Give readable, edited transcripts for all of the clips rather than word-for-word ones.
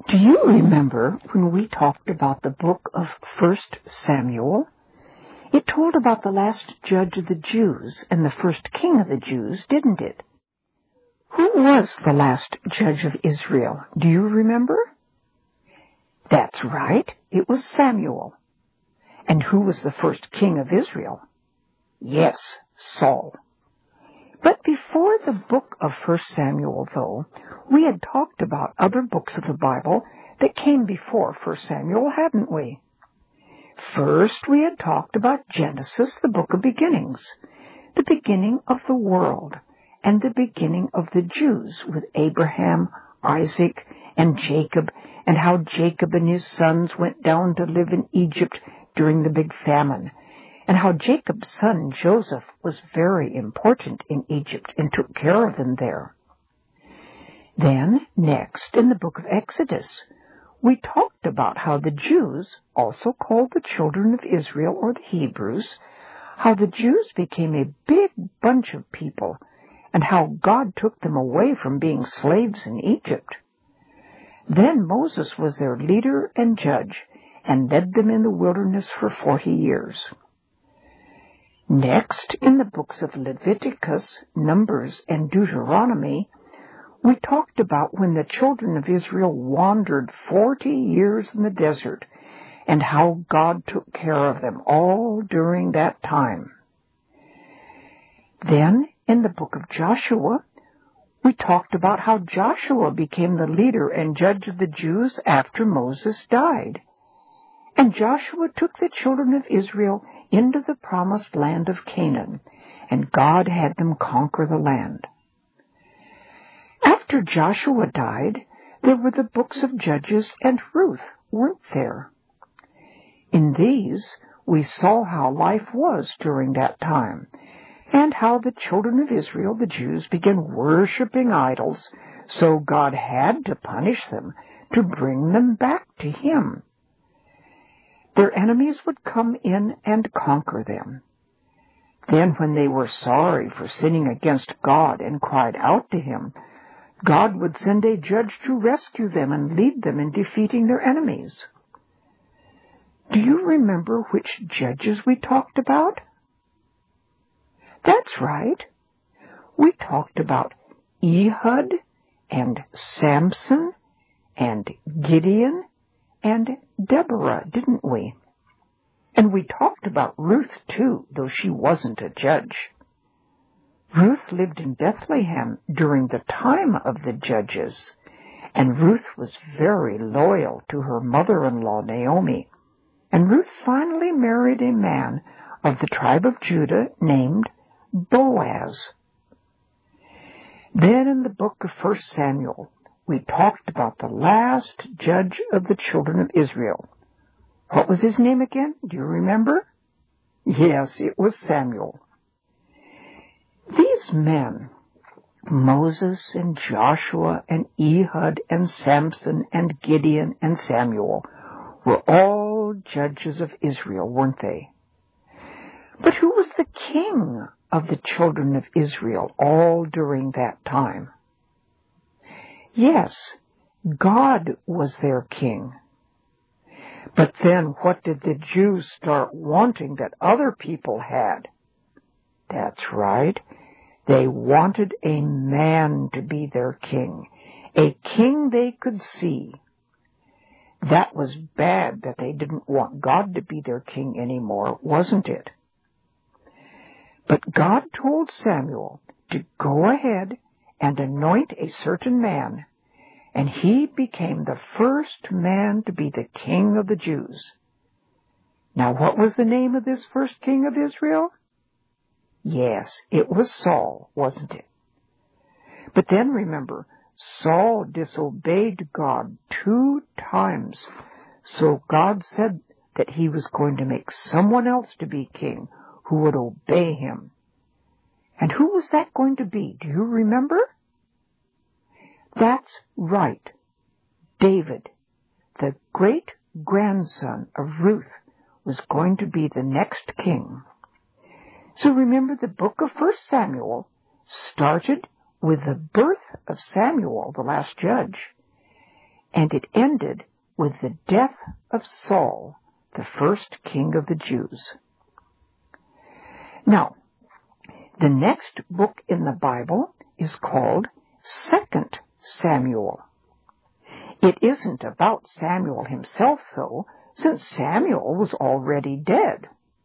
Do you remember when we talked about the book of 1 Samuel? It told about the last judge of the Jews and the first king of the Jews, didn't it? Who was the last judge of Israel? Do you remember? That's right, it was Samuel. And who was the first king of Israel? Yes, Saul. But before the book of 1 Samuel, though, we had talked about other books of the Bible that came before 1 Samuel, hadn't we? First, we had talked about Genesis, the book of beginnings, the beginning of the world, and the beginning of the Jews with Abraham, Isaac, and Jacob, and how Jacob and his sons went down to live in Egypt during the big famine, and how Jacob's son Joseph was very important in Egypt and took care of them there. Then, next, in the book of Exodus, we talked about how the Jews, also called the children of Israel or the Hebrews, how the Jews became a big bunch of people, and how God took them away from being slaves in Egypt. Then Moses was their leader and judge, and led them in the wilderness for 40 years. Next, in the books of Leviticus, Numbers, and Deuteronomy, we talked about when the children of Israel wandered 40 years in the desert, and how God took care of them all during that time. Then, in the book of Joshua, we talked about how Joshua became the leader and judge of the Jews after Moses died. And Joshua took the children of Israel into the promised land of Canaan, and God had them conquer the land. After Joshua died, there were the books of Judges and Ruth, weren't there? In these, we saw how life was during that time, and how the children of Israel, the Jews, began worshiping idols, so God had to punish them to bring them back to Him. Their enemies would come in and conquer them. Then when they were sorry for sinning against God and cried out to Him, God would send a judge to rescue them and lead them in defeating their enemies. Do you remember which judges we talked about? That's right. We talked about Ehud and Samson and Gideon and Deborah, didn't we? And we talked about Ruth, too, though she wasn't a judge. Ruth lived in Bethlehem during the time of the judges, and Ruth was very loyal to her mother-in-law, Naomi. And Ruth finally married a man of the tribe of Judah named Boaz. Then in the book of 1 Samuel, we talked about the last judge of the children of Israel. What was his name again? Do you remember? Yes, it was Samuel. These men, Moses and Joshua and Ehud and Samson and Gideon and Samuel, were all judges of Israel, weren't they? But who was the king of the children of Israel all during that time? Yes, God was their king. But then what did the Jews start wanting that other people had? That's right. They wanted a man to be their king, a king they could see. That was bad that they didn't want God to be their king anymore, wasn't it? But God told Samuel to go ahead and anoint a certain man, and he became the first man to be the king of the Jews. Now, what was the name of this first king of Israel? Yes, it was Saul, wasn't it? But then remember, Saul disobeyed God 2 times, so God said that He was going to make someone else to be king who would obey Him. And who was that going to be? Do you remember? That's right. David, the great-grandson of Ruth, was going to be the next king. So remember, the book of 1 — started with the birth of Samuel, the last judge, and it ended with the death of Saul, the first king of the Jews. Now, the next book in the Bible is called 2 Samuel. It isn't about Samuel himself, though, since Samuel was already dead.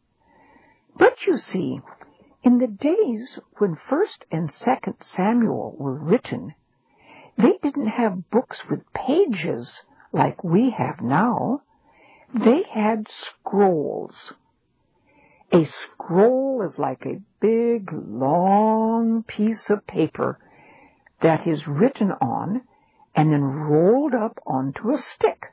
But you see, in the days when 1 and 2 Samuel were written, they didn't have books with pages like we have now. They had scrolls. A scroll is like a big, long piece of paper that is written on and then rolled up onto a stick.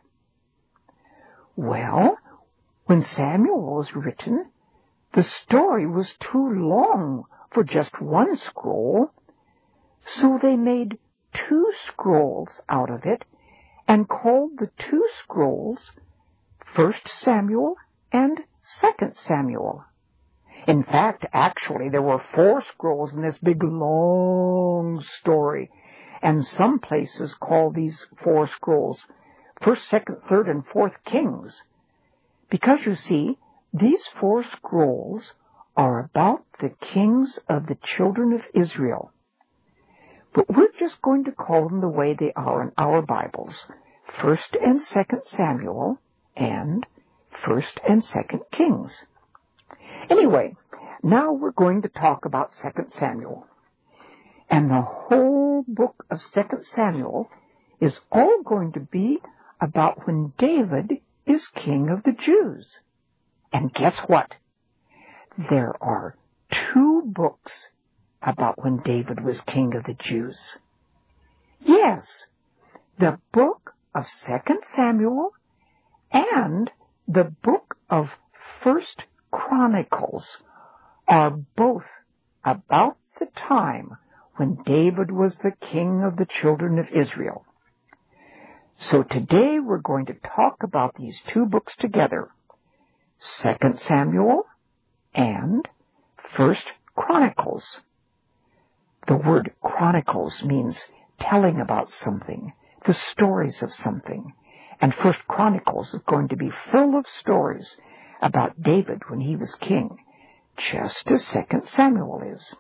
Well, when Samuel was written, the story was too long for just one scroll, so they made 2 scrolls out of it and called the 2 scrolls 1 Samuel and 2 Samuel. In fact, actually, there were 4 scrolls in this big, long story, and some places call these 4 scrolls 1st, 2nd, 3rd, and 4th Kings. Because, you see, these 4 scrolls are about the kings of the children of Israel. But we're just going to call them the way they are in our Bibles, 1st and 2nd Samuel and 1st and 2nd Kings. Anyway, now we're going to talk about 2 Samuel. And the whole book of 2 Samuel is all going to be about when David is king of the Jews. And guess what? There are 2 books about when David was king of the Jews. Yes, the book of 2 Samuel and the book of 1 Chronicles are both about the time when David was the king of the children of Israel. So today we're going to talk about these 2 books together, 2 Samuel and 1 Chronicles. The word Chronicles means telling about something, the stories of something. And 1 Chronicles is going to be full of stories about David when he was king, just as 2 Samuel is.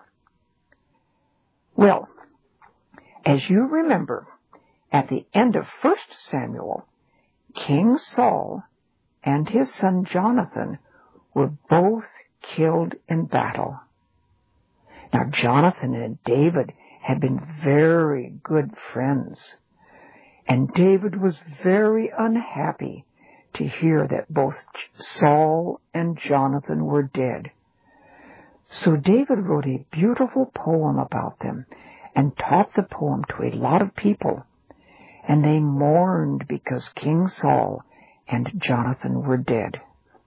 Well, as you remember, at the end of 1 Samuel, King Saul and his son Jonathan were both killed in battle. Now, Jonathan and David had been very good friends, and David was very unhappy to hear that both Saul and Jonathan were dead. So David wrote a beautiful poem about them and taught the poem to a lot of people, and they mourned because King Saul and Jonathan were dead.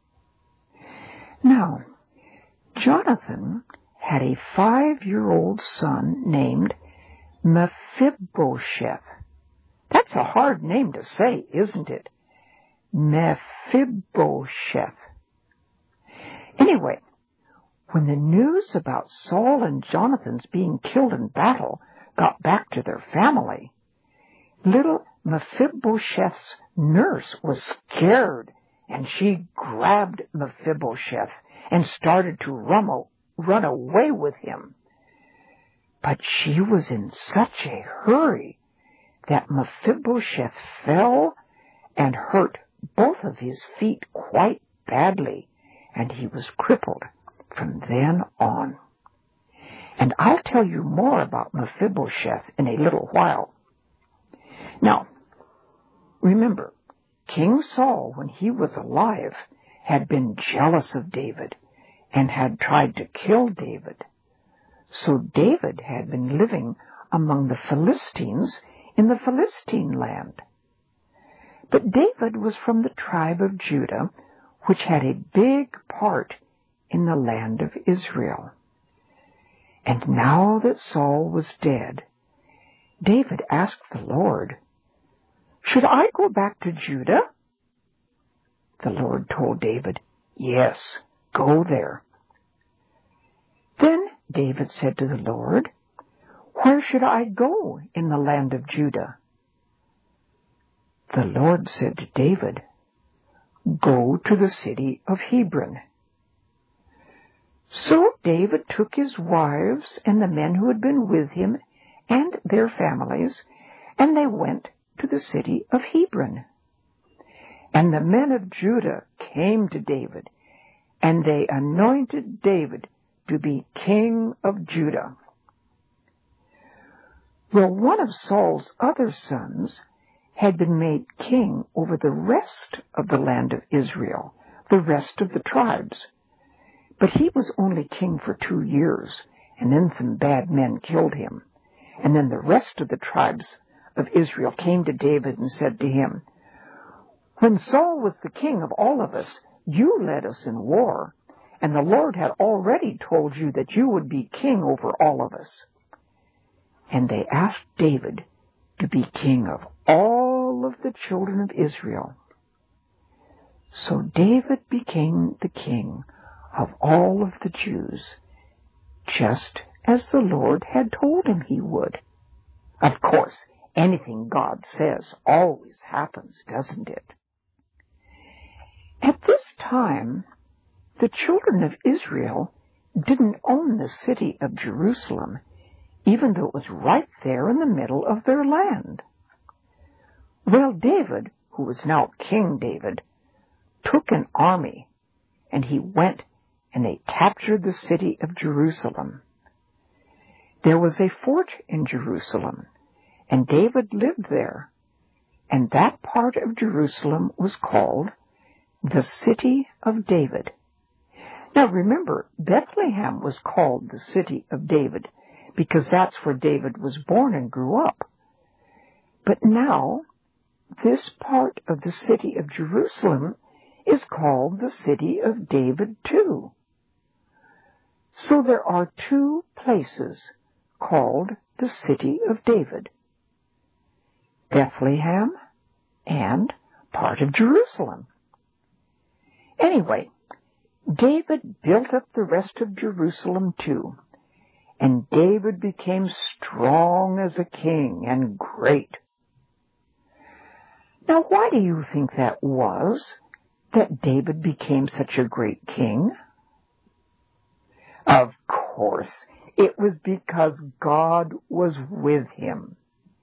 Now, Jonathan had a 5-year-old son named Mephibosheth. That's a hard name to say, isn't it? Mephibosheth. Anyway, when the news about Saul and Jonathan's being killed in battle got back to their family, little Mephibosheth's nurse was scared, and she grabbed Mephibosheth and started to run away with him. But she was in such a hurry that Mephibosheth fell and hurt both of his feet quite badly, and he was crippled from then on. And I'll tell you more about Mephibosheth in a little while. Now, remember, King Saul, when he was alive, had been jealous of David and had tried to kill David. So David had been living among the Philistines in the Philistine land. But David was from the tribe of Judah, which had a big part in the land of Israel. And now that Saul was dead, David asked the Lord, "Should I go back to Judah?" The Lord told David, "Yes, go there." Then David said to the Lord, "Where should I go in the land of Judah?" the Lord said to David, "Go to the city of Hebron." So David took his wives and the men who had been with him and their families, and they went to the city of Hebron. And the men of Judah came to David, and they anointed David to be king of Judah. Well, one of Saul's other sons had been made king over the rest of the land of Israel, the rest of the tribes. But he was only king for 2 years, and then some bad men killed him. And then the rest of the tribes of Israel came to David and said to him, "When Saul was the king of all of us, you led us in war, and the Lord had already told you that you would be king over all of us." And they asked David to be king of all of the children of Israel. So David became the king of all of the Jews, just as the Lord had told him he would. Of course, anything God says always happens, doesn't it? At this time, the children of Israel didn't own the city of Jerusalem, even though it was right there in the middle of their land. Well, David, who was now King David, took an army, and he went and they captured the city of Jerusalem. There was a fort in Jerusalem, and David lived there, and that part of Jerusalem was called the City of David. Now remember, Bethlehem was called the City of David because that's where David was born and grew up. But now, this part of the city of Jerusalem is called the City of David too. So there are 2 places called the City of David: Bethlehem and part of Jerusalem. Anyway, David built up the rest of Jerusalem too, and David became strong as a king and great. Now, why do you think that was, that David became such a great king? Of course, it was because God was with him.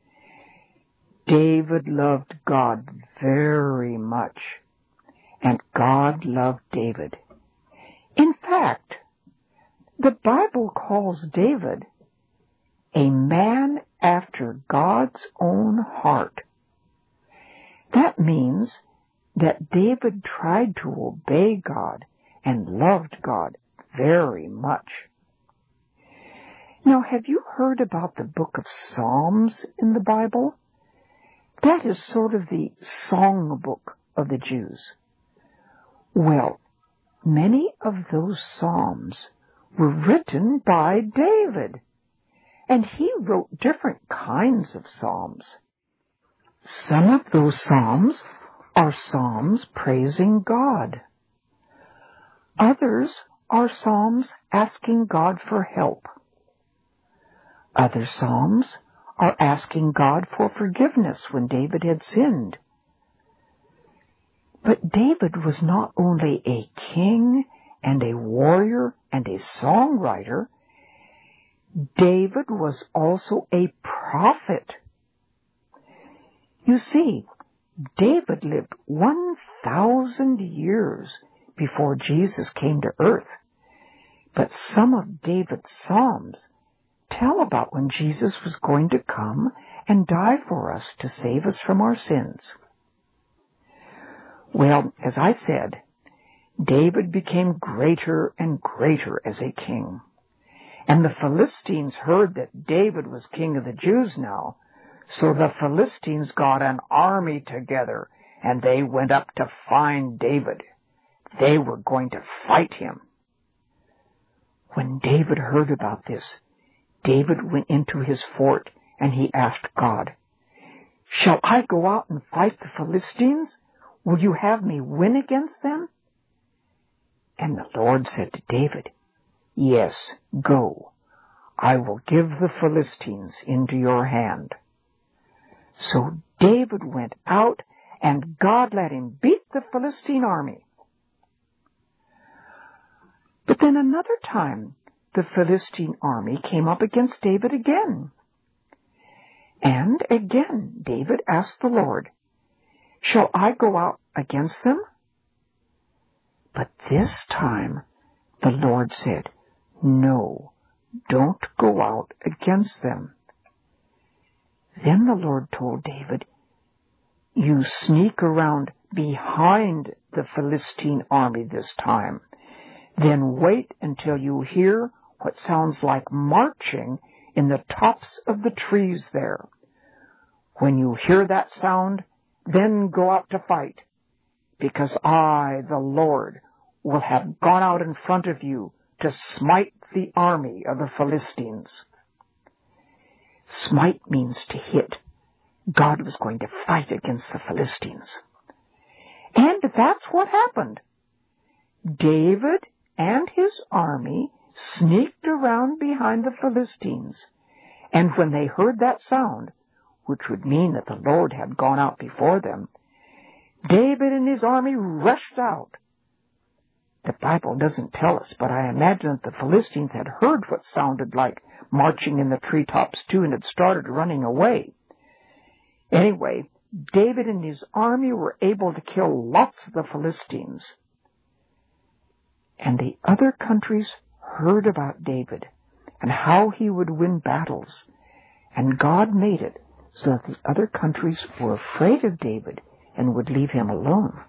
David loved God very much, and God loved David. In fact, the Bible calls David a man after God's own heart. That means that David tried to obey God and loved God very much. Now, have you heard about the book of Psalms in the Bible? That is sort of the songbook of the Jews. Well, many of those psalms were written by David, and he wrote different kinds of psalms. Some of those psalms are psalms praising God. Others are psalms asking God for help. Other psalms are asking God for forgiveness when David had sinned. But David was not only a king and a warrior and a songwriter, David was also a prophet. You see, David lived 1,000 years before Jesus came to earth. But some of David's psalms tell about when Jesus was going to come and die for us to save us from our sins. Well, as I said, David became greater and greater as a king. And the Philistines heard that David was king of the Jews now, so the Philistines got an army together, and they went up to find David. They were going to fight him. When David heard about this, David went into his fort, and he asked God, "Shall I go out and fight the Philistines? Will you have me win against them?" And the Lord said to David, "Yes, go. I will give the Philistines into your hand." So David went out and God let him beat the Philistine army. But then another time, the Philistine army came up against David again. And again, David asked the Lord, "Shall I go out against them?" But this time, the Lord said, "No, don't go out against them." Then the Lord told David, "You sneak around behind the Philistine army this time. Then wait until you hear what sounds like marching in the tops of the trees there. When you hear that sound, then go out to fight, because I, the Lord, will have gone out in front of you to smite the army of the Philistines." Smite means to hit. God was going to fight against the Philistines. And that's what happened. David and his army sneaked around behind the Philistines, and when they heard that sound, which would mean that the Lord had gone out before them, David and his army rushed out. The Bible doesn't tell us, but I imagine that the Philistines had heard what sounded like marching in the treetops too and had started running away. Anyway, David and his army were able to kill lots of the Philistines. And the other countries heard about David and how he would win battles, and God made it so that the other countries were afraid of David and would leave him alone.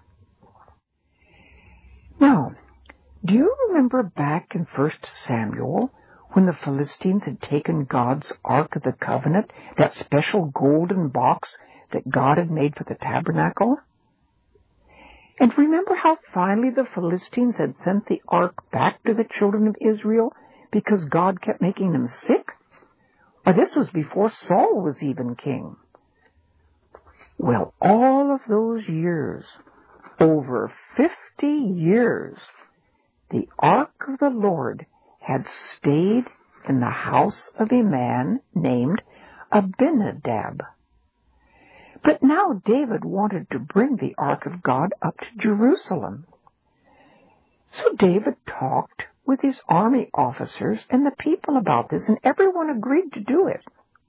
Now, do you remember back in 1 Samuel when the Philistines had taken God's Ark of the Covenant, that special golden box that God had made for the tabernacle? And remember how finally the Philistines had sent the ark back to the children of Israel because God kept making them sick? Or this was before Saul was even king. Well, all of those years, over 50 years, the ark of the Lord had stayed in the house of a man named Abinadab. But now David wanted to bring the ark of God up to Jerusalem. So David talked with his army officers and the people about this, and everyone agreed to do it.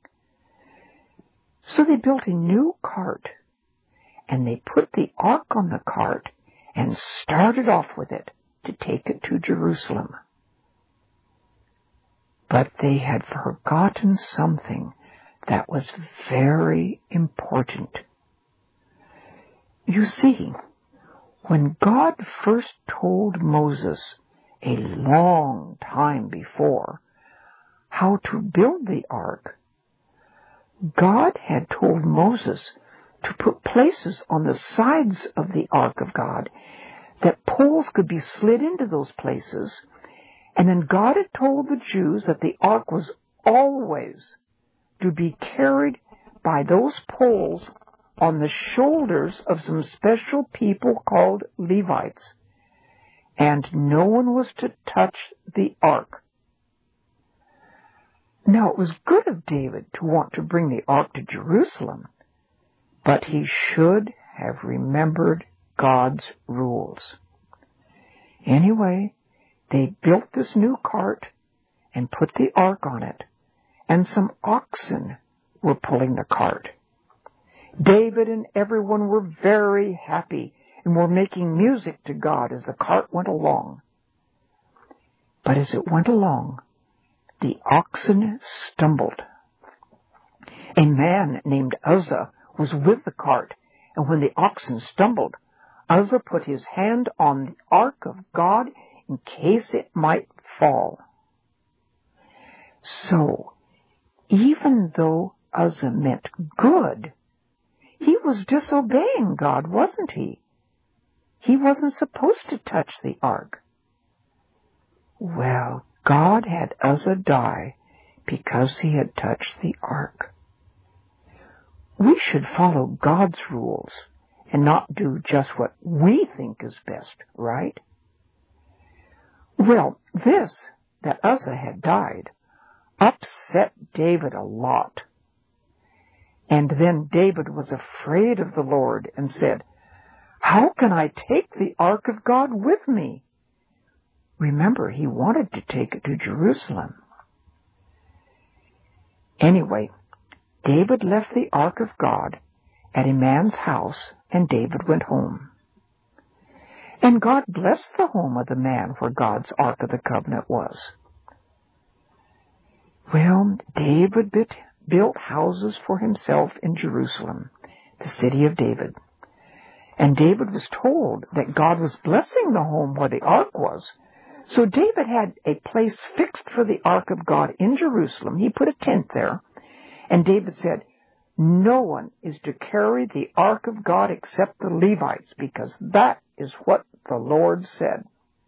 So they built a new cart, and they put the ark on the cart and started off with it to take it to Jerusalem. But they had forgotten something that was very important. You see, when God first told Moses a long time before how to build the ark, God had told Moses to put places on the sides of the ark of God that poles could be slid into those places, and then God had told the Jews that the ark was always to be carried by those poles on the shoulders of some special people called Levites, and no one was to touch the ark. Now, it was good of David to want to bring the ark to Jerusalem, but he should have remembered God's rules. Anyway, they built this new cart and put the ark on it, and some oxen were pulling the cart. David and everyone were very happy and were making music to God as the cart went along. But as it went along, the oxen stumbled. A man named Uzzah was with the cart, and when the oxen stumbled, Uzzah put his hand on the ark of God in case it might fall. So, even though Uzzah meant good, he was disobeying God, wasn't he? He wasn't supposed to touch the ark. Well, God had Uzzah die because he had touched the ark. We should follow God's rules and not do just what we think is best, right? Well, this, that Uzzah had died, upset David a lot. And then David was afraid of the Lord and said, "How can I take the ark of God with me?" Remember, he wanted to take it to Jerusalem. Anyway, David left the ark of God at a man's house, and David went home. And God blessed the home of the man where God's ark of the covenant was. Well, David built houses for himself in Jerusalem, the city of David. And David was told that God was blessing the home where the ark was. So David had a place fixed for the ark of God in Jerusalem. He put a tent there. And David said, "No one is to carry the ark of God except the Levites, because that is what the Lord said."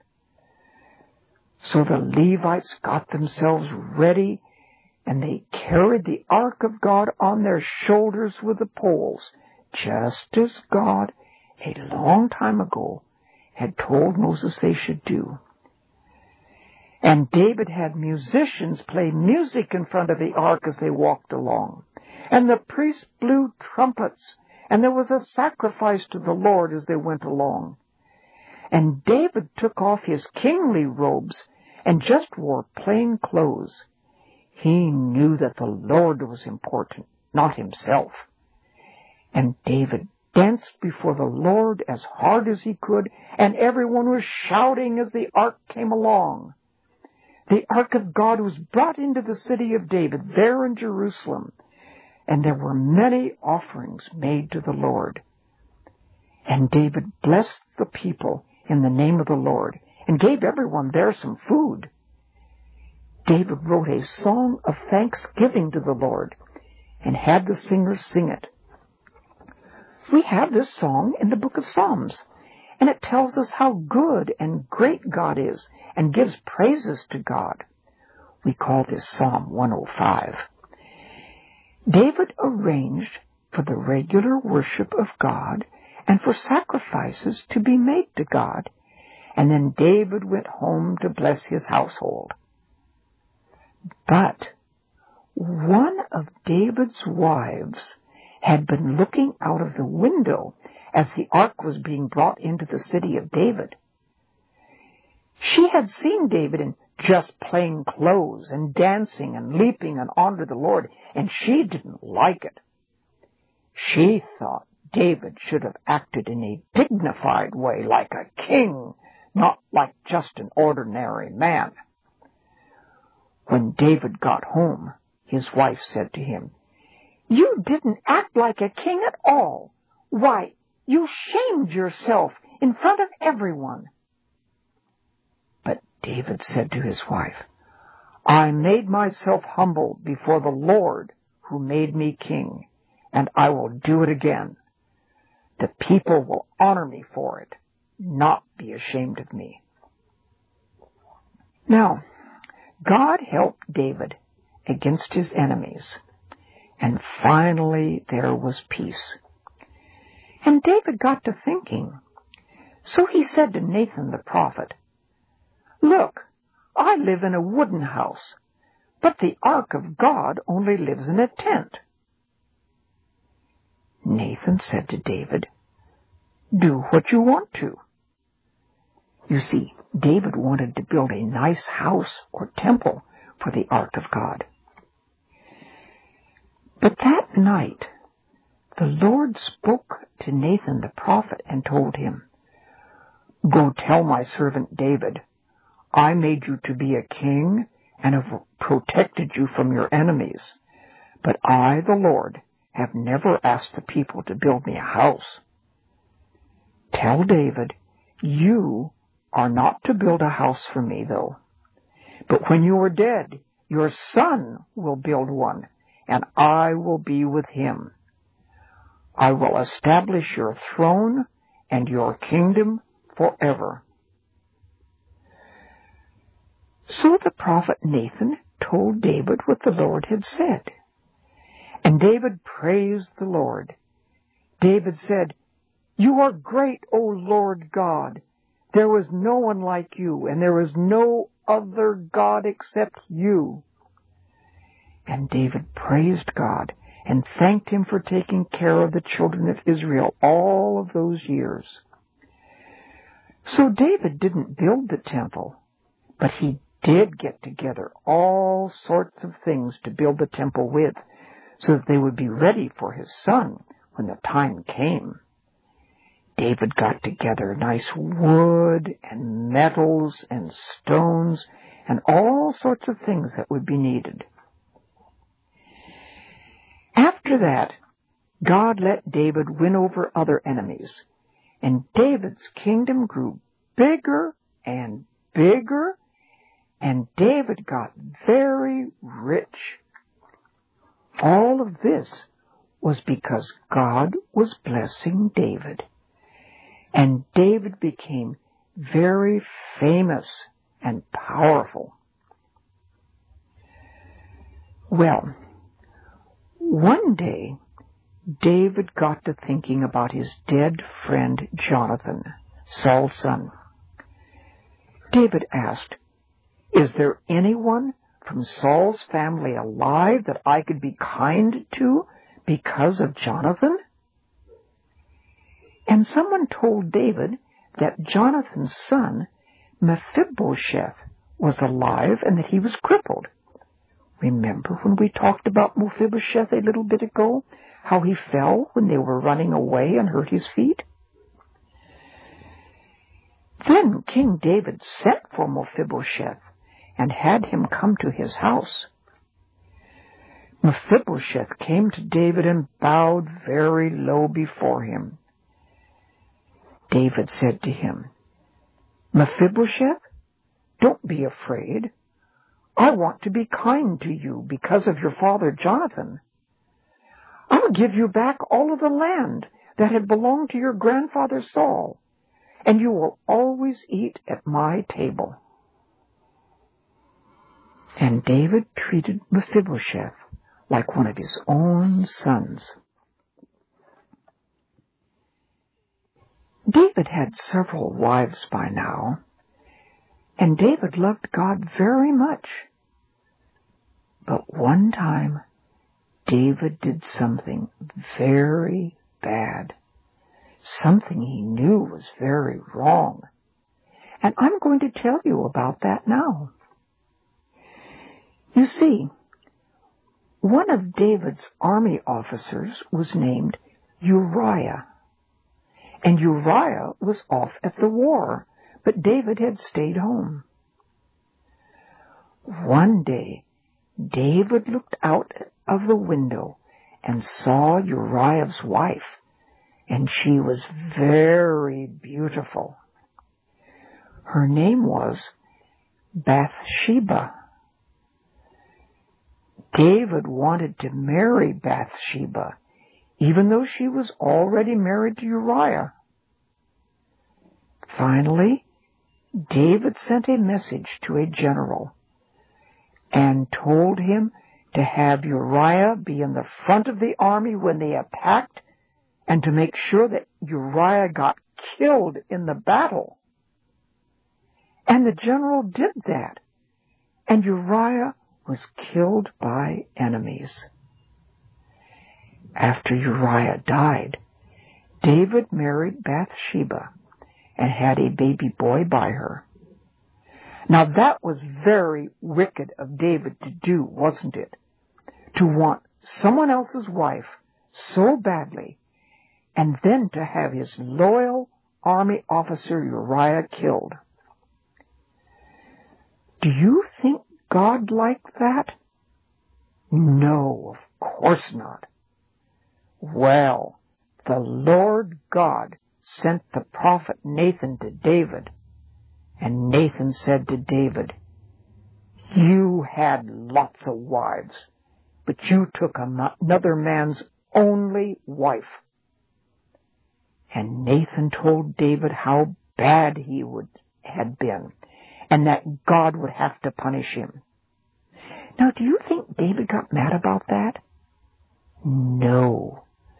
So the Levites got themselves ready, and they carried the ark of God on their shoulders with the poles, just as God, a long time ago, had told Moses they should do. And David had musicians play music in front of the ark as they walked along. And the priests blew trumpets, and there was a sacrifice to the Lord as they went along. And David took off his kingly robes and just wore plain clothes. He knew that the Lord was important, not himself. And David danced before the Lord as hard as he could, and everyone was shouting as the ark came along. The ark of God was brought into the city of David, there in Jerusalem, and there were many offerings made to the Lord. And David blessed the people in the name of the Lord, and gave everyone there some food. David wrote a song of thanksgiving to the Lord, and had the singers sing it. We have this song in the book of Psalms, and it tells us how good and great God is, and gives praises to God. We call this Psalm 105. David arranged for the regular worship of God and for sacrifices to be made to God, and then David went home to bless his household. But one of David's wives had been looking out of the window as the ark was being brought into the city of David. She had seen David in just plain clothes and dancing and leaping and honored the Lord, and she didn't like it. She thought David should have acted in a dignified way, like a king, not like just an ordinary man. When David got home, his wife said to him, "You didn't act like a king at all. Why, you shamed yourself in front of everyone." But David said to his wife, "I made myself humble before the Lord who made me king, and I will do it again. The people will honor me for it, not be ashamed of me." Now, God helped David against his enemies, and finally there was peace. And David got to thinking. So he said to Nathan the prophet, "Look, I live in a wooden house, but the ark of God only lives in a tent." Nathan said to David, "Do what you want to." You see, David wanted to build a nice house or temple for the ark of God. But that night, the Lord spoke to Nathan the prophet and told him, "Go tell my servant David, I made you to be a king and have protected you from your enemies. But I, the Lord, have never asked the people to build me a house. Tell David, you are not to build a house for me, though. But when you are dead, your son will build one, and I will be with him. I will establish your throne and your kingdom forever." So the prophet Nathan told David what the Lord had said. And David praised the Lord. David said, "You are great, O Lord God. There was no one like you, and there is no other God except you." And David praised God and thanked him for taking care of the children of Israel all of those years. So David didn't build the temple, but he did get together all sorts of things to build the temple with, so that they would be ready for his son when the time came. David got together nice wood and metals and stones and all sorts of things that would be needed. After that, God let David win over other enemies, and David's kingdom grew bigger and bigger, and David got very rich. All of this was because God was blessing David. And David became very famous and powerful. Well, one day, David got to thinking about his dead friend Jonathan, Saul's son. David asked, "Is there anyone from Saul's family alive that I could be kind to because of Jonathan?" And someone told David that Jonathan's son, Mephibosheth, was alive and that he was crippled. Remember when we talked about Mephibosheth a little bit ago, how he fell when they were running away and hurt his feet? Then King David sent for Mephibosheth and had him come to his house. Mephibosheth came to David and bowed very low before him. David said to him, "Mephibosheth, don't be afraid. I want to be kind to you because of your father Jonathan. I'll give you back all of the land that had belonged to your grandfather Saul, and you will always eat at my table." And David treated Mephibosheth like one of his own sons. David had several wives by now, and David loved God very much. But one time, David did something very bad, something he knew was very wrong. And I'm going to tell you about that now. You see, one of David's army officers was named Uriah. And Uriah was off at the war, but David had stayed home. One day, David looked out of the window and saw Uriah's wife, and she was very beautiful. Her name was Bathsheba. David wanted to marry Bathsheba, even though she was already married to Uriah. Finally, David sent a message to a general and told him to have Uriah be in the front of the army when they attacked and to make sure that Uriah got killed in the battle. And the general did that, and Uriah was killed by enemies. After Uriah died, David married Bathsheba and had a baby boy by her. Now that was very wicked of David to do, wasn't it? To want someone else's wife so badly, and then to have his loyal army officer Uriah killed. Do you think God liked that? No, of course not. Well, the Lord God sent the prophet Nathan to David, and Nathan said to David, "You had lots of wives, but you took another man's only wife." And Nathan told David how bad he had been, and that God would have to punish him. Now, do you think David got mad about that? No.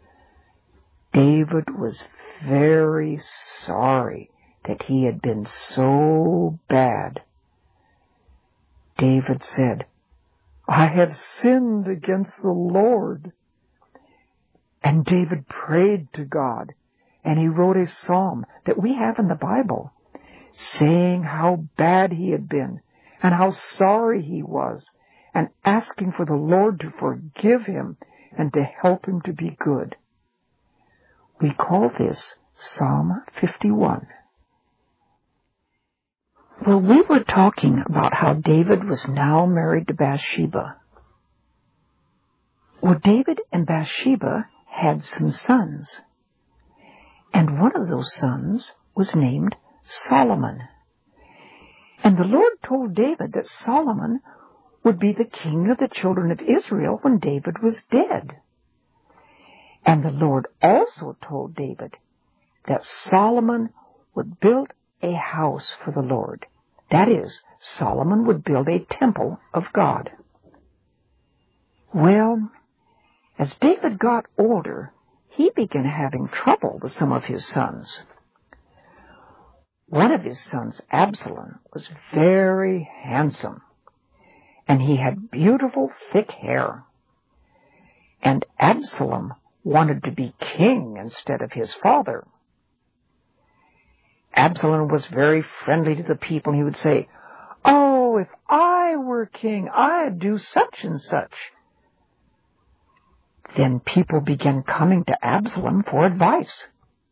David was very sorry that he had been so bad. David said, "I have sinned against the Lord. And David prayed to God, and he wrote a psalm that we have in the Bible, saying how bad he had been and how sorry he was, and asking for the Lord to forgive him and to help him to be good. We call this Psalm 51. Well, we were talking about how David was now married to Bathsheba. Well, David and Bathsheba had some sons, and one of those sons was named Solomon. And the Lord told David that Solomon would be the king of the children of Israel when David was dead. And the Lord also told David that Solomon would build a house for the Lord. That is, Solomon would build a temple of God. Well, as David got older, he began having trouble with some of his sons. One of his sons, Absalom, was very handsome, and he had beautiful, thick hair. And Absalom wanted to be king instead of his father. Absalom was very friendly to the people, and he would say, "Oh, if I were king, I'd do such and such." Then people began coming to Absalom for advice.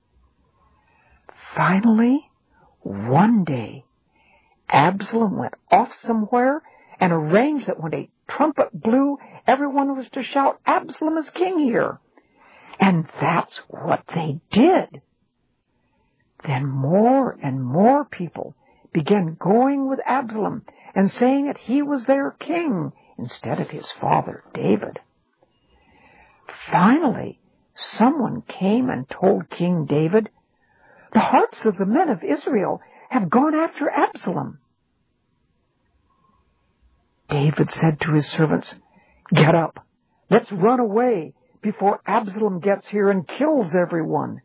Finally, one day, Absalom went off somewhere and arranged that when a trumpet blew, everyone was to shout, "Absalom is king here." And that's what they did. Then more and more people began going with Absalom and saying that he was their king instead of his father, David. Finally, someone came and told King David, "The hearts of the men of Israel have gone after Absalom." David said to his servants, "Get up, let's run away before Absalom gets here and kills everyone."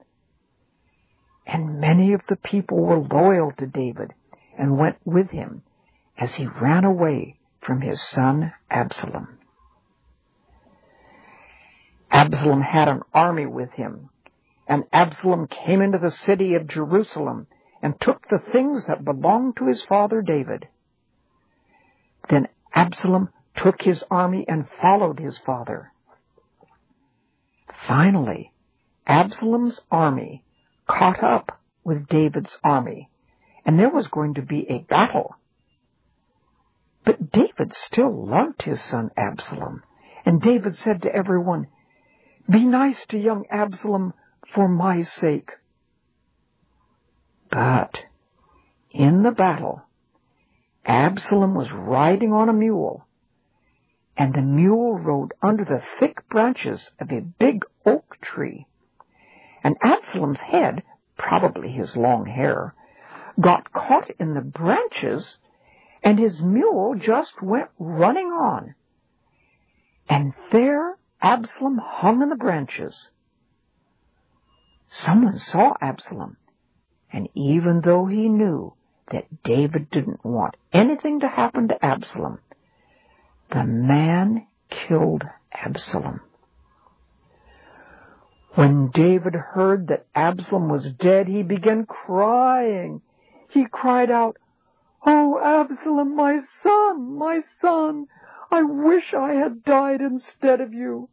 And many of the people were loyal to David and went with him as he ran away from his son Absalom. Absalom had an army with him, and Absalom came into the city of Jerusalem and took the things that belonged to his father David. Then Absalom took his army and followed his father. Finally, Absalom's army caught up with David's army, and there was going to be a battle. But David still loved his son Absalom, and David said to everyone, "Be nice to young Absalom for my sake." But in the battle, Absalom was riding on a mule, and the mule rode under the thick branches of a big oak tree. And Absalom's head, probably his long hair, got caught in the branches, and his mule just went running on. And there Absalom hung in the branches. Someone saw Absalom, and even though he knew that David didn't want anything to happen to Absalom, the man killed Absalom. When David heard that Absalom was dead, he began crying. He cried out, "Oh, Absalom, my son, my son! I wish I had died instead of you."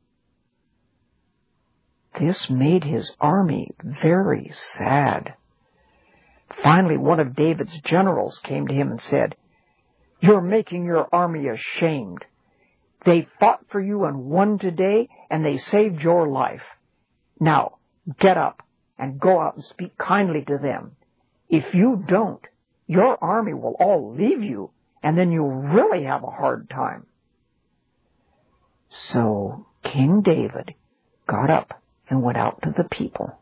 This made his army very sad. Finally, one of David's generals came to him and said, "You're making your army ashamed. They fought for you and won today, and they saved your life. Now, get up and go out and speak kindly to them. If you don't, your army will all leave you, and then you'll really have a hard time." So King David got up and went out to the people.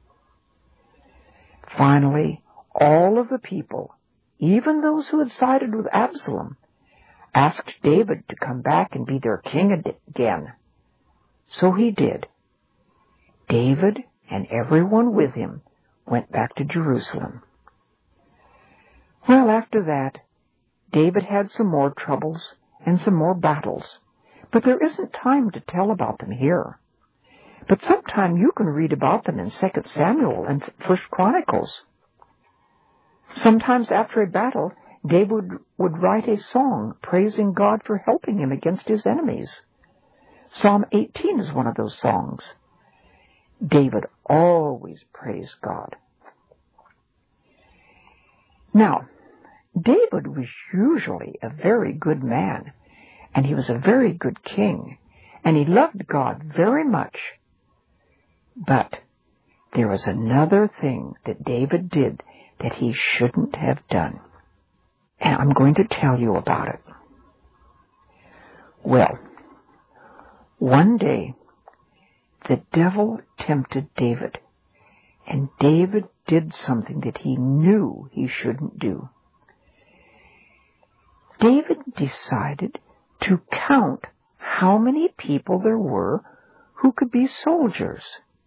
Finally, all of the people, even those who had sided with Absalom, asked David to come back and be their king again. So he did. David and everyone with him went back to Jerusalem. Well, after that, David had some more troubles and some more battles, but there isn't time to tell about them here. But sometime you can read about them in 2 Samuel and 1 Chronicles. Sometimes after a battle, David would write a song praising God for helping him against his enemies. Psalm 18 is one of those songs. David always praised God. Now, David was usually a very good man, and he was a very good king, and he loved God very much. But there was another thing that David did that he shouldn't have done. And I'm going to tell you about it. Well, one day, the devil tempted David, and David did something that he knew he shouldn't do. David decided to count how many people there were who could be soldiers.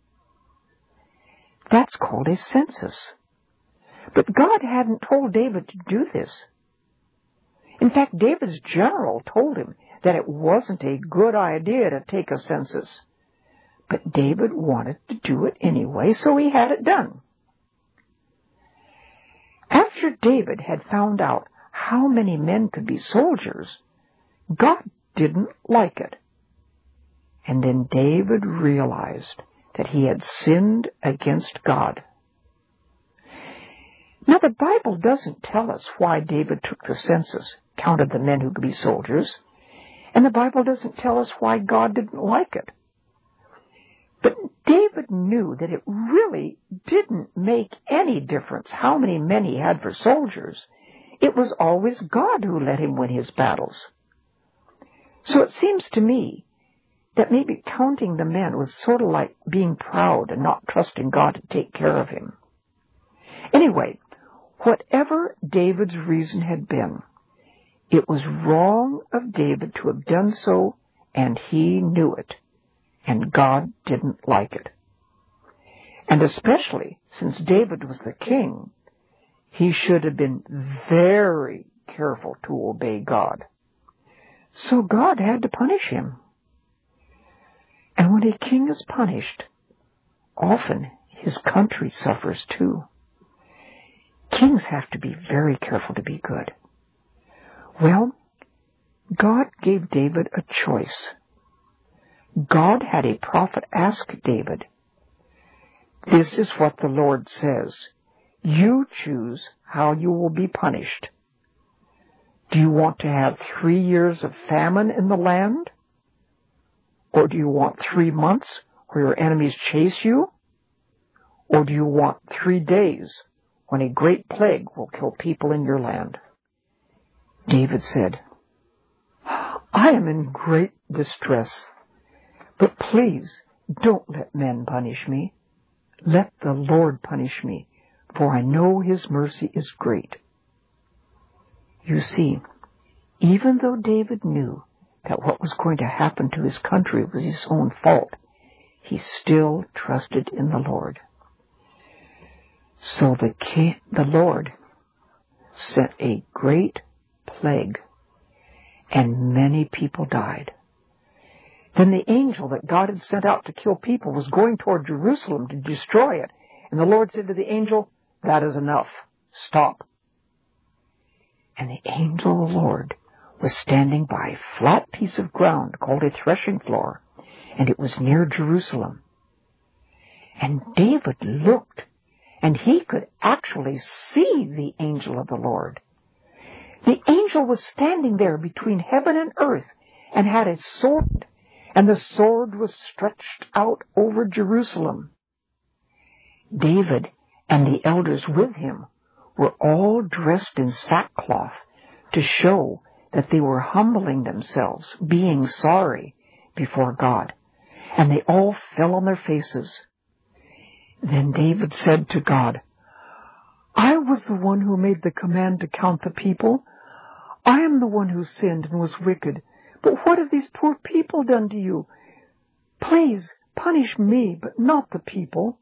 That's called a census. But God hadn't told David to do this. In fact, David's general told him that it wasn't a good idea to take a census. But David wanted to do it anyway, so he had it done. After David had found out how many men could be soldiers, God didn't like it. And then David realized that he had sinned against God. Now, the Bible doesn't tell us why David took the census, counted the men who could be soldiers, and the Bible doesn't tell us why God didn't like it. But David knew that it really didn't make any difference how many men he had for soldiers. It was always God who let him win his battles. So it seems to me that maybe counting the men was sort of like being proud and not trusting God to take care of him. Anyway, whatever David's reason had been, it was wrong of David to have done so, and he knew it, and God didn't like it. And especially since David was the king, he should have been very careful to obey God. So God had to punish him. And when a king is punished, often his country suffers too. Kings have to be very careful to be good. Well, God gave David a choice. God had a prophet ask David, "This is what the Lord says. You choose how you will be punished. Do you want to have 3 years of famine in the land? Or do you want 3 months where your enemies chase you? Or do you want 3 days when a great plague will kill people in your land?" David said, "I am in great distress, but please don't let men punish me. Let the Lord punish me, for I know his mercy is great." You see, even though David knew that what was going to happen to his country was his own fault, he still trusted in the Lord. So the Lord sent a great plague, and many people died. Then the angel that God had sent out to kill people was going toward Jerusalem to destroy it. And the Lord said to the angel, "That is enough. Stop." And the angel of the Lord was standing by a flat piece of ground called a threshing floor, and it was near Jerusalem. And David looked, and he could actually see the angel of the Lord. The angel was standing there between heaven and earth and had a sword, and the sword was stretched out over Jerusalem. David and the elders with him were all dressed in sackcloth to show that they were humbling themselves, being sorry before God, and they all fell on their faces. Then David said to God, "I was the one who made the command to count the people. I am the one who sinned and was wicked. But what have these poor people done to you? Please punish me, but not the people."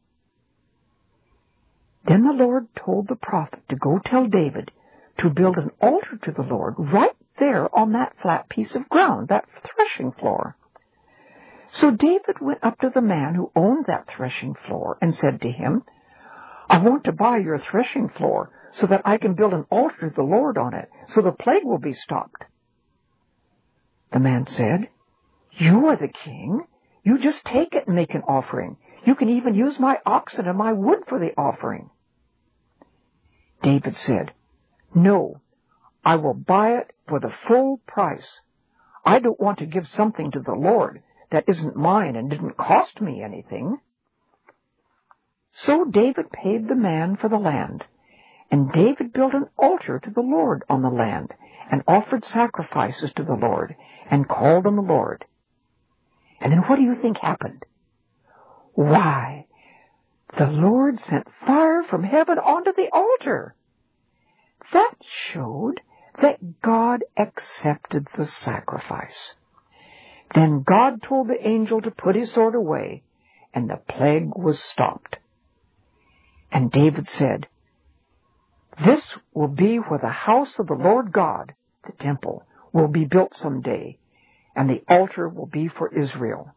Then the Lord told the prophet to go tell David to build an altar to the Lord right there on that flat piece of ground, that threshing floor. So David went up to the man who owned that threshing floor and said to him, I want to buy your threshing floor so that I can build an altar to the Lord on it, so the plague will be stopped. The man said, You are the king. You just take it and make an offering. You can even use my oxen and my wood for the offering. David said, No, I will buy it for the full price. I don't want to give something to the Lord that isn't mine and didn't cost me anything. So David paid the man for the land, and David built an altar to the Lord on the land, and offered sacrifices to the Lord, and called on the Lord. And then what do you think happened? Why, the Lord sent fire from heaven onto the altar. That showed that God accepted the sacrifice. Then God told the angel to put his sword away, and the plague was stopped. And David said, This will be where the house of the Lord God, the temple, will be built someday, and the altar will be for Israel.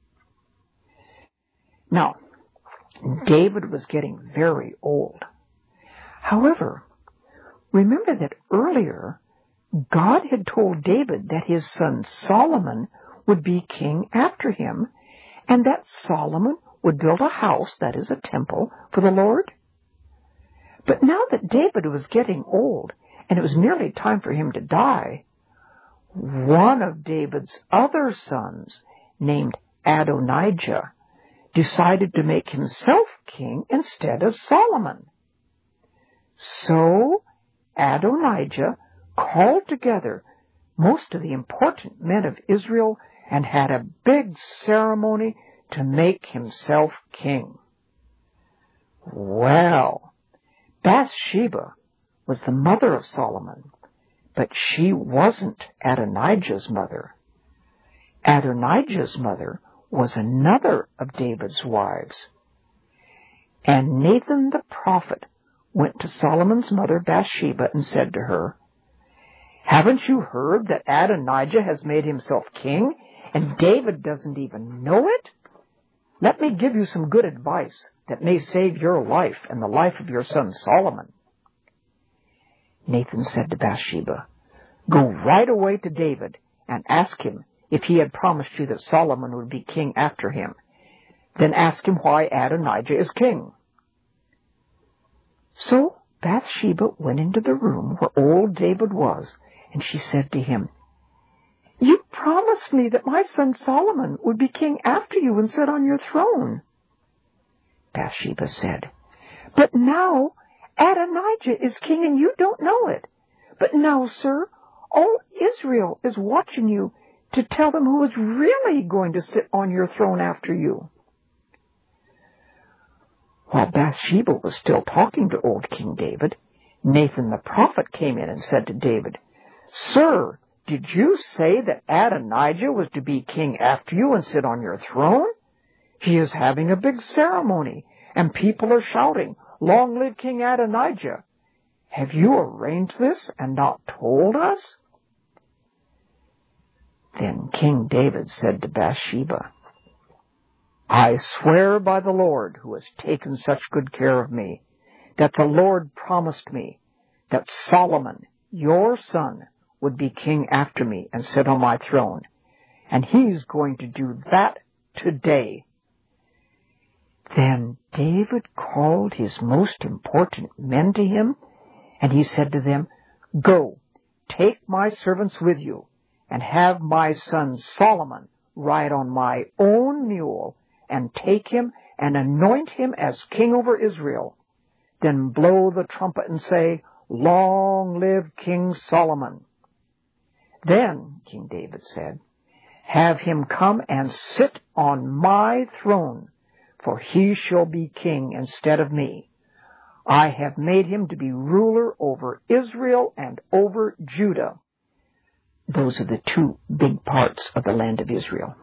Now, David was getting very old. However, remember that earlier, God had told David that his son Solomon would be king after him, and that Solomon would build a house, that is a temple, for the Lord. But now that David was getting old, and it was nearly time for him to die, one of David's other sons, named Adonijah, decided to make himself king instead of Solomon. So Adonijah called together most of the important men of Israel and had a big ceremony to make himself king. Well, Bathsheba was the mother of Solomon, but she wasn't Adonijah's mother. Adonijah's mother was another of David's wives. And Nathan the prophet went to Solomon's mother Bathsheba and said to her, Haven't you heard that Adonijah has made himself king, and David doesn't even know it? Let me give you some good advice that may save your life and the life of your son Solomon. Nathan said to Bathsheba, Go right away to David and ask him if he had promised you that Solomon would be king after him. Then ask him why Adonijah is king. So Bathsheba went into the room where old David was, and she said to him, You promised me that my son Solomon would be king after you and sit on your throne. Bathsheba said, But now Adonijah is king and you don't know it. But now, sir, all Israel is watching you to tell them who is really going to sit on your throne after you. While Bathsheba was still talking to old King David, Nathan the prophet came in and said to David, Sir, did you say that Adonijah was to be king after you and sit on your throne? He is having a big ceremony, and people are shouting, Long live King Adonijah! Have you arranged this and not told us? Then King David said to Bathsheba, I swear by the Lord, who has taken such good care of me, that the Lord promised me that Solomon, your son, would be king after me and sit on my throne, and he's going to do that today. Then David called his most important men to him, and he said to them, Go, take my servants with you, and have my son Solomon ride on my own mule, and take him and anoint him as king over Israel. Then blow the trumpet and say, Long live King Solomon. Then, King David said, Have him come and sit on my throne, for he shall be king instead of me. I have made him to be ruler over Israel and over Judah. Those are the two big parts of the land of Israel.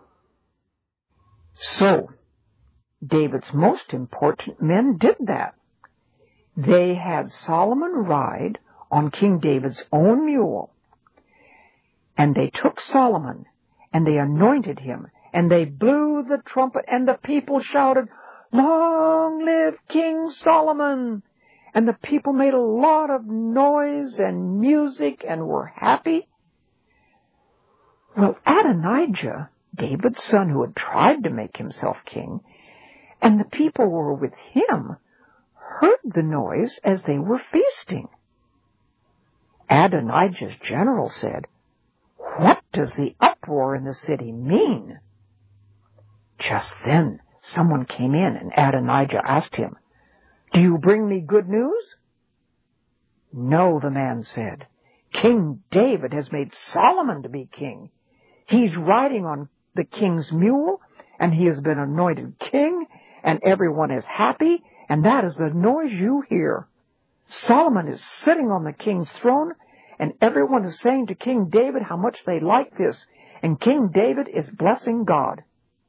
So, David's most important men did that. They had Solomon ride on King David's own mule, and they took Solomon and they anointed him and they blew the trumpet, and the people shouted, "Long live King Solomon!" And the people made a lot of noise and music and were happy. Well, Adonijah, David's son who had tried to make himself king, and the people who were with him, heard the noise as they were feasting. Adonijah's general said, "What does the uproar in the city mean?" Just then, someone came in, and Adonijah asked him, "Do you bring me good news?" "No," the man said. "King David has made Solomon to be king. He's riding on the king's mule, and he has been anointed king, and everyone is happy, and that is the noise you hear. Solomon is sitting on the king's throne, and everyone is saying to King David how much they like this, and King David is blessing God."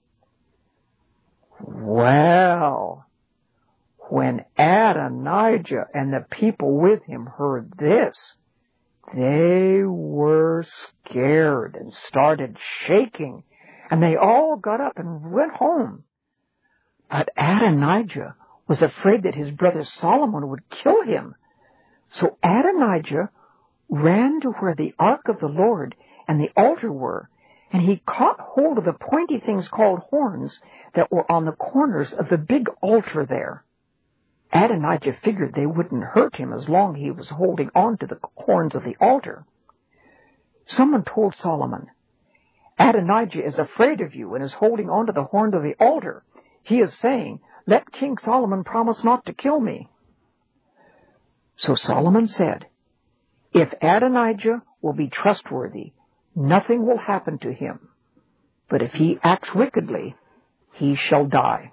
Well, when Adonijah and the people with him heard this, they were scared and started shaking, and they all got up and went home. But Adonijah was afraid that his brother Solomon would kill him. So Adonijah ran to where the ark of the Lord and the altar were, and he caught hold of the pointy things called horns that were on the corners of the big altar there. Adonijah figured they wouldn't hurt him as long as he was holding on to the horns of the altar. Someone told Solomon, "Adonijah is afraid of you and is holding on to the horn of the altar. He is saying, 'Let King Solomon promise not to kill me.'" So Solomon said, "If Adonijah will be trustworthy, nothing will happen to him. But if he acts wickedly, he shall die."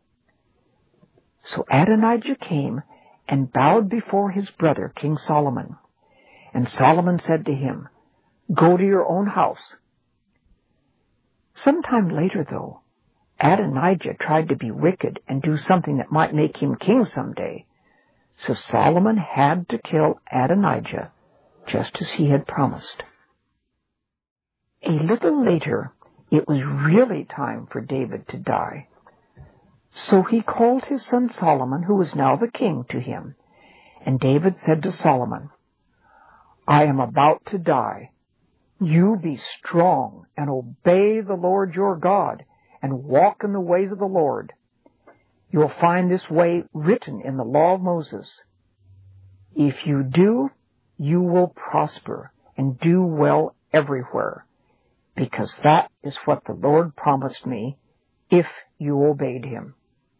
So Adonijah came and bowed before his brother, King Solomon. And Solomon said to him, "Go to your own house." Sometime later, though, Adonijah tried to be wicked and do something that might make him king someday. So Solomon had to kill Adonijah, just as he had promised. A little later, it was really time for David to die. So he called his son Solomon, who was now the king, to him. And David said to Solomon, "I am about to die. You be strong and obey the Lord your God and walk in the ways of the Lord. You will find this way written in the law of Moses. If you do, you will prosper and do well everywhere, because that is what the Lord promised me if you obeyed him."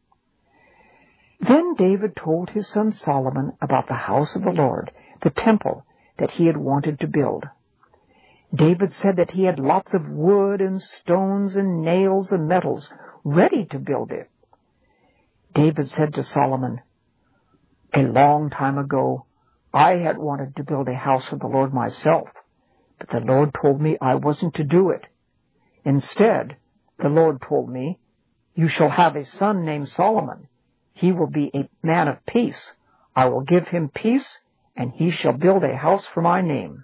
Then David told his son Solomon about the house of the Lord, the temple that he had wanted to build. David said that he had lots of wood and stones and nails and metals ready to build it. David said to Solomon, "A long time ago, I had wanted to build a house for the Lord myself, but the Lord told me I wasn't to do it. Instead, the Lord told me, 'You shall have a son named Solomon. He will be a man of peace. I will give him peace, and he shall build a house for my name.'"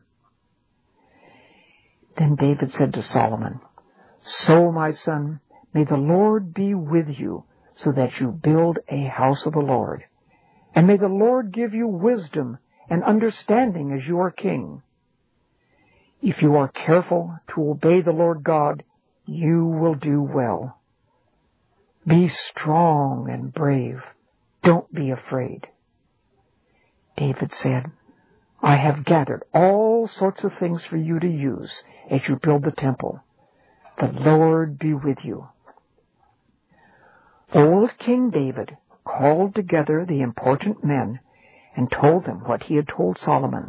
Then David said to Solomon, "So, my son, may the Lord be with you, so that you build a house of the Lord. And may the Lord give you wisdom and understanding as you are king. If you are careful to obey the Lord God, you will do well. Be strong and brave. Don't be afraid." David said, "I have gathered all sorts of things for you to use as you build the temple. The Lord be with you." Old King David called together the important men and told them what he had told Solomon.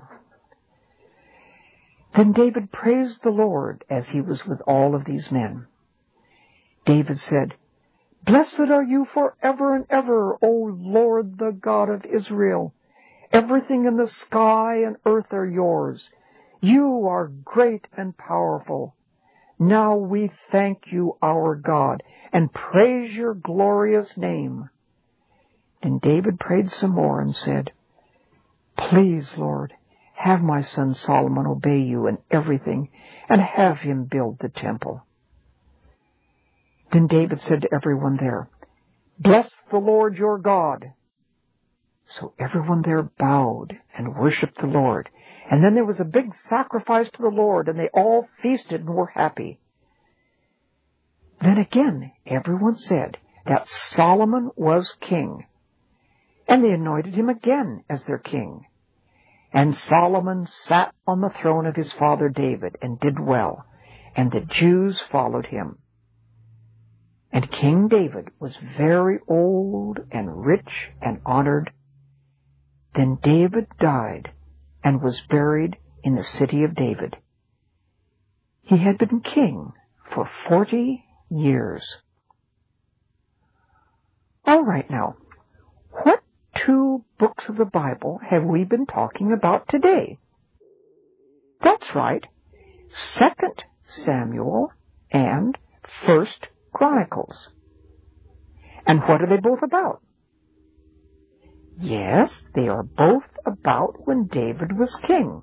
Then David praised the Lord as he was with all of these men. David said, "Blessed are you forever and ever, O Lord, the God of Israel. Everything in the sky and earth are yours. You are great and powerful. Now we thank you, our God, and praise your glorious name." Then David prayed some more and said, "Please, Lord, have my son Solomon obey you in everything, and have him build the temple." Then David said to everyone there, "Bless the Lord your God." So everyone there bowed and worshipped the Lord. And then there was a big sacrifice to the Lord, and they all feasted and were happy. Then again everyone said that Solomon was king, and they anointed him again as their king. And Solomon sat on the throne of his father David and did well, and the Jews followed him. And King David was very old and rich and honored. Then David died and was buried in the city of David. He had been king for 40 years. All right now, what two books of the Bible have we been talking about today? That's right, 2 Samuel and 1 Chronicles. And what are they both about? Yes, they are both about when David was king.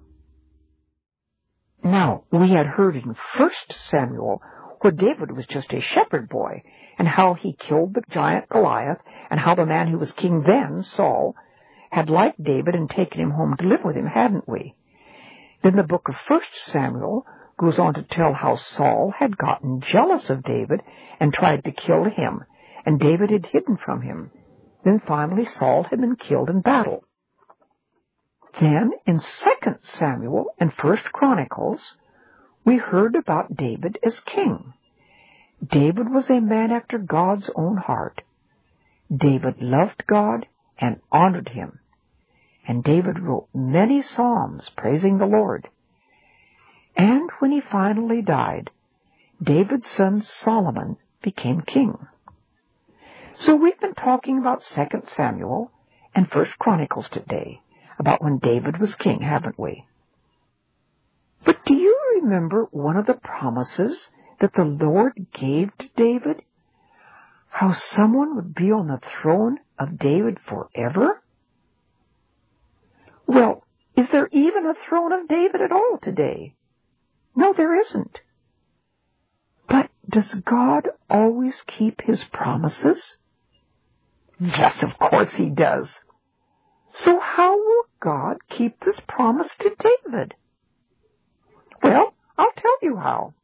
Now, we had heard in 1 Samuel where David was just a shepherd boy, and how he killed the giant Goliath, and how the man who was king then, Saul, had liked David and taken him home to live with him, hadn't we? Then the book of 1 Samuel goes on to tell how Saul had gotten jealous of David and tried to kill him, and David had hidden from him. Then finally Saul had been killed in battle. Then in 2 Samuel and 1 Chronicles, we heard about David as king. David was a man after God's own heart. David loved God and honored him. And David wrote many psalms praising the Lord. And when he finally died, David's son Solomon became king. So we've been talking about 2 Samuel and 1 Chronicles today, about when David was king, haven't we? But do you remember one of the promises that the Lord gave to David? How someone would be on the throne of David forever? Well, is there even a throne of David at all today? No, there isn't. But does God always keep his promises? Yes, of course he does. So how will God keep this promise to David? Well, I'll tell you how.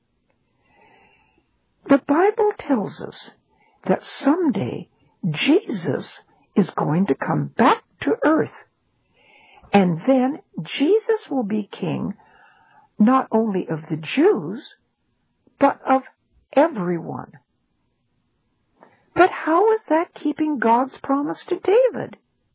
The Bible tells us that someday Jesus is going to come back to earth. And then Jesus will be king not only of the Jews, but of everyone. But how is that keeping God's promise to David?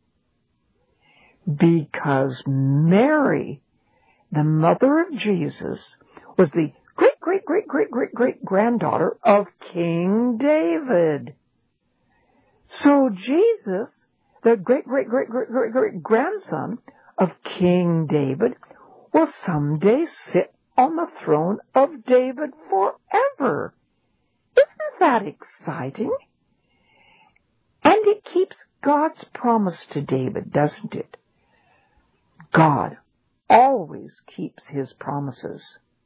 Because Mary, the mother of Jesus, was the great-great-great-great-great-great-granddaughter of King David. So Jesus, the great-great-great-great-great-great-grandson of King David, will someday sit on the throne of David forever. Isn't that exciting? And it keeps God's promise to David, doesn't it? God always keeps his promises.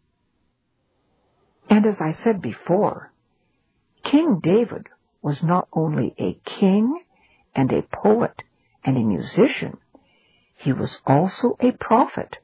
And as I said before, King David was not only a king and a poet and a musician, he was also a prophet.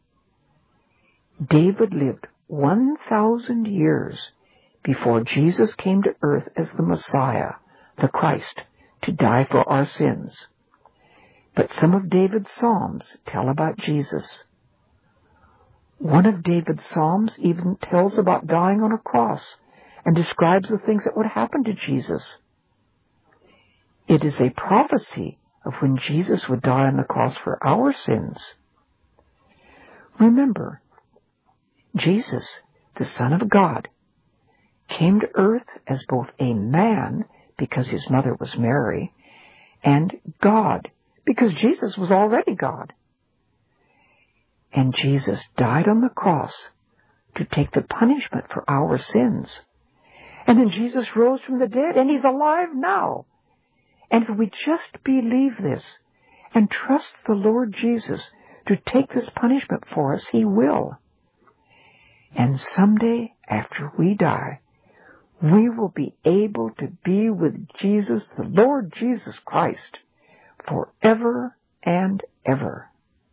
David lived 1,000 years before Jesus came to earth as the Messiah, the Christ, to die for our sins. But some of David's psalms tell about Jesus. One of David's psalms even tells about dying on a cross and describes the things that would happen to Jesus. It is a prophecy of when Jesus would die on the cross for our sins. Remember, Jesus, the Son of God, came to earth as both a man, because his mother was Mary, and God, because Jesus was already God. And Jesus died on the cross to take the punishment for our sins. And then Jesus rose from the dead, and he's alive now. And if we just believe this and trust the Lord Jesus to take this punishment for us, he will. And someday, after we die, we will be able to be with Jesus, the Lord Jesus Christ, forever and ever.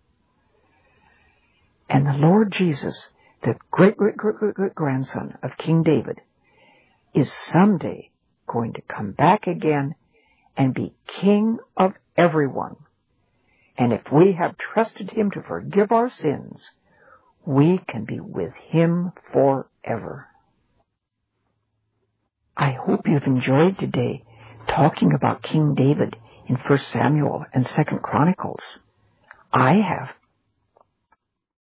And the Lord Jesus, the great-great-great-great-grandson of King David, is someday going to come back again and be king of everyone. And if we have trusted him to forgive our sins, we can be with him forever. I hope you've enjoyed today talking about King David in 1 Samuel and 2 Chronicles. I have.